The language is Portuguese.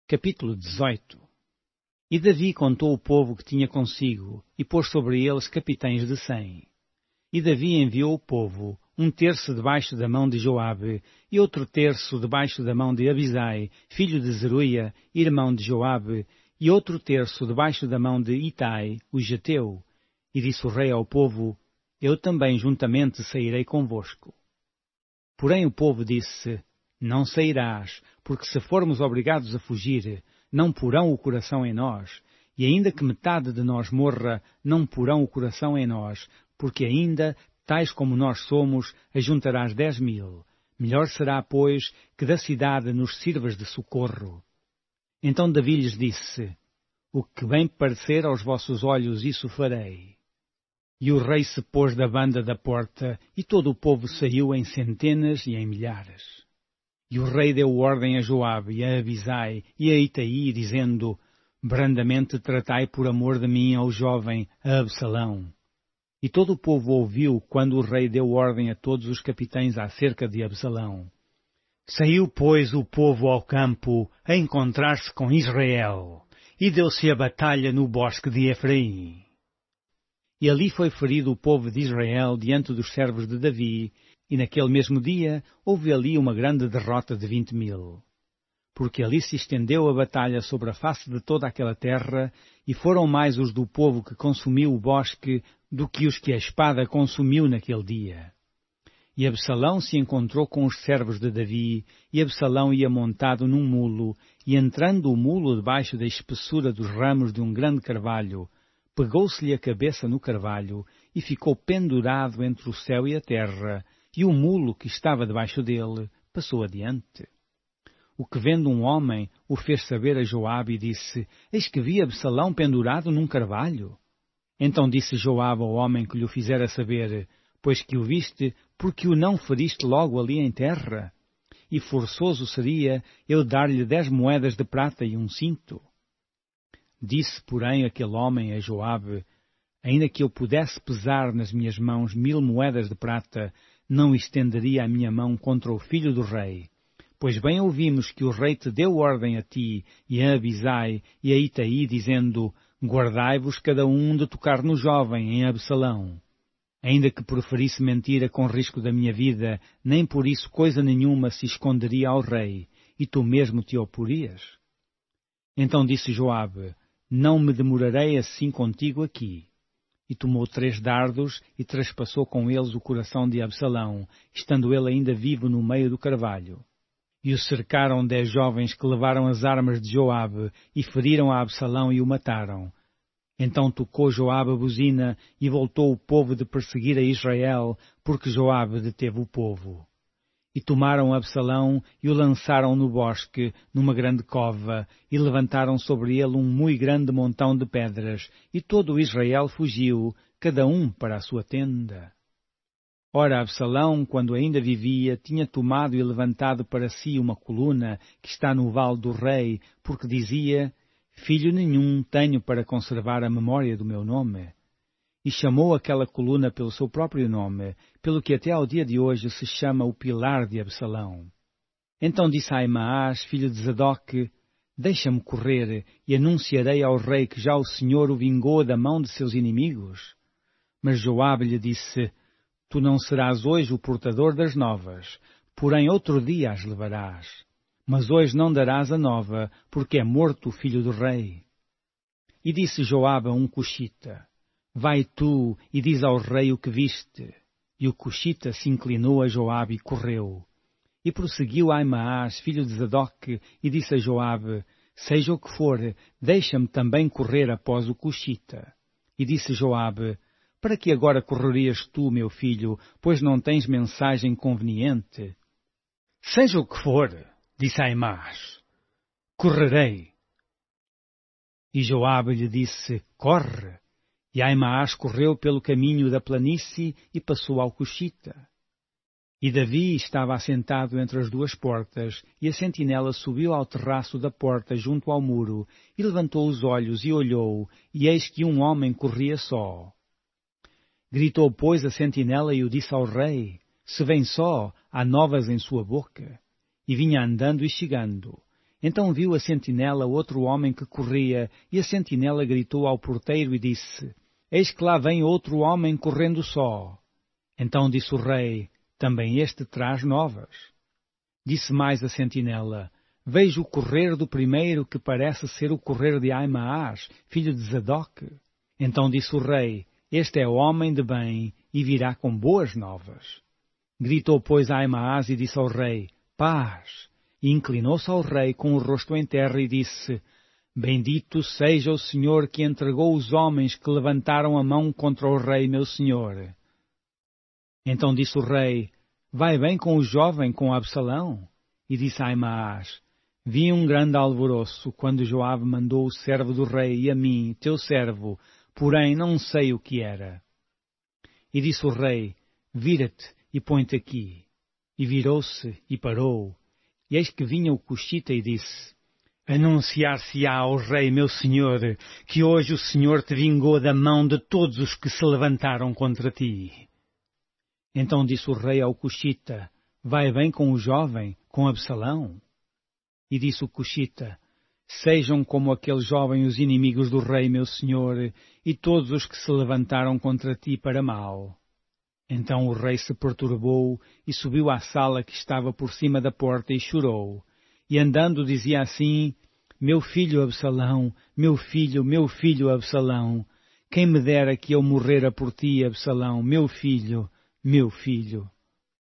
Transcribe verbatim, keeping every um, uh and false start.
Capítulo dezoito. E Davi contou o povo que tinha consigo, e pôs sobre eles capitães de cem. E Davi enviou o povo, um terço debaixo da mão de Joabe, e outro terço debaixo da mão de Abisai, filho de Zeruia, irmão de Joabe, e outro terço debaixo da mão de Itai, o Geteu. E disse o rei ao povo: Eu também juntamente sairei convosco. Porém o povo disse: Não sairás, porque se formos obrigados a fugir, não porão o coração em nós, e ainda que metade de nós morra, não porão o coração em nós, porque ainda, tais como nós somos, ajuntarás dez mil. Melhor será, pois, que da cidade nos sirvas de socorro. Então Davi lhes disse: O que bem parecer aos vossos olhos, isso farei. E o rei se pôs da banda da porta, e todo o povo saiu em centenas e em milhares. E o rei deu ordem a Joabe, e a Abisai, e a Itai, dizendo: Brandamente tratai por amor de mim ao jovem, a Absalão. E todo o povo ouviu quando o rei deu ordem a todos os capitães acerca de Absalão. Saiu, pois, o povo ao campo a encontrar-se com Israel, e deu-se a batalha no bosque de Efraim. E ali foi ferido o povo de Israel diante dos servos de Davi, e naquele mesmo dia houve ali uma grande derrota de vinte mil. Porque ali se estendeu a batalha sobre a face de toda aquela terra, e foram mais os do povo que consumiu o bosque do que os que a espada consumiu naquele dia. E Absalão se encontrou com os servos de Davi, e Absalão ia montado num mulo, e entrando o mulo debaixo da espessura dos ramos de um grande carvalho, pegou-se-lhe a cabeça no carvalho, e ficou pendurado entre o céu e a terra, e o mulo que estava debaixo dele passou adiante. O que vendo um homem o fez saber a Joabe e disse: Eis que vi Absalão pendurado num carvalho. Então disse Joabe ao homem que lhe o fizera saber: Pois que o viste, porque o não feriste logo ali em terra? E forçoso seria eu dar-lhe dez moedas de prata e um cinto. Disse, porém, aquele homem a Joabe: Ainda que eu pudesse pesar nas minhas mãos mil moedas de prata, não estenderia a minha mão contra o filho do rei. Pois bem ouvimos que o rei te deu ordem a ti, e a Abisai, e a Itai, dizendo: Guardai-vos cada um de tocar no jovem, em Absalão. Ainda que preferisse mentira com risco da minha vida, nem por isso coisa nenhuma se esconderia ao rei, e tu mesmo te oporias. Então disse Joabe: Não me demorarei assim contigo aqui. E tomou três dardos e traspassou com eles o coração de Absalão, estando ele ainda vivo no meio do carvalho. E o cercaram dez jovens que levaram as armas de Joabe, e feriram a Absalão e o mataram. Então tocou Joabe a buzina, e voltou o povo de perseguir a Israel, porque Joabe deteve o povo. E tomaram Absalão e o lançaram no bosque, numa grande cova, e levantaram sobre ele um muito grande montão de pedras, e todo o Israel fugiu, cada um para a sua tenda. Ora, Absalão, quando ainda vivia, tinha tomado e levantado para si uma coluna que está no vale do rei, porque dizia: Filho nenhum tenho para conservar a memória do meu nome. E chamou aquela coluna pelo seu próprio nome, pelo que até ao dia de hoje se chama o Pilar de Absalão. Então disse a Aimaas, filho de Zadok: Deixa-me correr, e anunciarei ao rei que já o Senhor o vingou da mão de seus inimigos. Mas Joabe lhe disse: Tu não serás hoje o portador das novas, porém outro dia as levarás. Mas hoje não darás a nova, porque é morto o filho do rei. E disse Joabe a um cuxita: Vai tu e diz ao rei o que viste. E o cuxita se inclinou a Joabe e correu. E prosseguiu Aimaas, filho de Zadok, e disse a Joabe: Seja o que for, deixa-me também correr após o cuxita. E disse Joabe: Para que agora correrias tu, meu filho, pois não tens mensagem conveniente? Seja o que for, disse Aimaas, correrei. E Joabe lhe disse: Corre. E Aimaas correu pelo caminho da planície e passou ao cuxita. E Davi estava assentado entre as duas portas, e a sentinela subiu ao terraço da porta junto ao muro, e levantou os olhos e olhou, e eis que um homem corria só. Gritou, pois, a sentinela e o disse ao rei: Se vem só, há novas em sua boca. E vinha andando e chegando. Então viu a sentinela outro homem que corria, e a sentinela gritou ao porteiro e disse: Eis que lá vem outro homem correndo só. Então disse o rei: Também este traz novas. Disse mais a sentinela: Vejo o correr do primeiro que parece ser o correr de Aimaas, filho de Zadok. Então disse o rei: Este é homem de bem e virá com boas novas. Gritou, pois, Aimaas e disse ao rei: Paz! E inclinou-se ao rei com o rosto em terra e disse: Bendito seja o Senhor que entregou os homens que levantaram a mão contra o rei meu senhor. Então disse o rei: Vai bem com o jovem, com Absalão? E disse Aimaas: Vi um grande alvoroço quando Joabe mandou o servo do rei e a mim, teu servo, porém não sei o que era. E disse o rei: Vira-te e põe-te aqui. E virou-se e parou. E eis que vinha o Cuxita e disse: Anunciar-se-á ao rei meu senhor, que hoje o Senhor te vingou da mão de todos os que se levantaram contra ti. Então disse o rei ao Cuxita: Vai bem com o jovem, com Absalão? E disse o Cuxita: Sejam como aquele jovem os inimigos do rei meu senhor, e todos os que se levantaram contra ti para mal. Então o rei se perturbou e subiu à sala que estava por cima da porta e chorou. E andando dizia assim: Meu filho Absalão, meu filho, meu filho Absalão, quem me dera que eu morrera por ti, Absalão, meu filho, meu filho.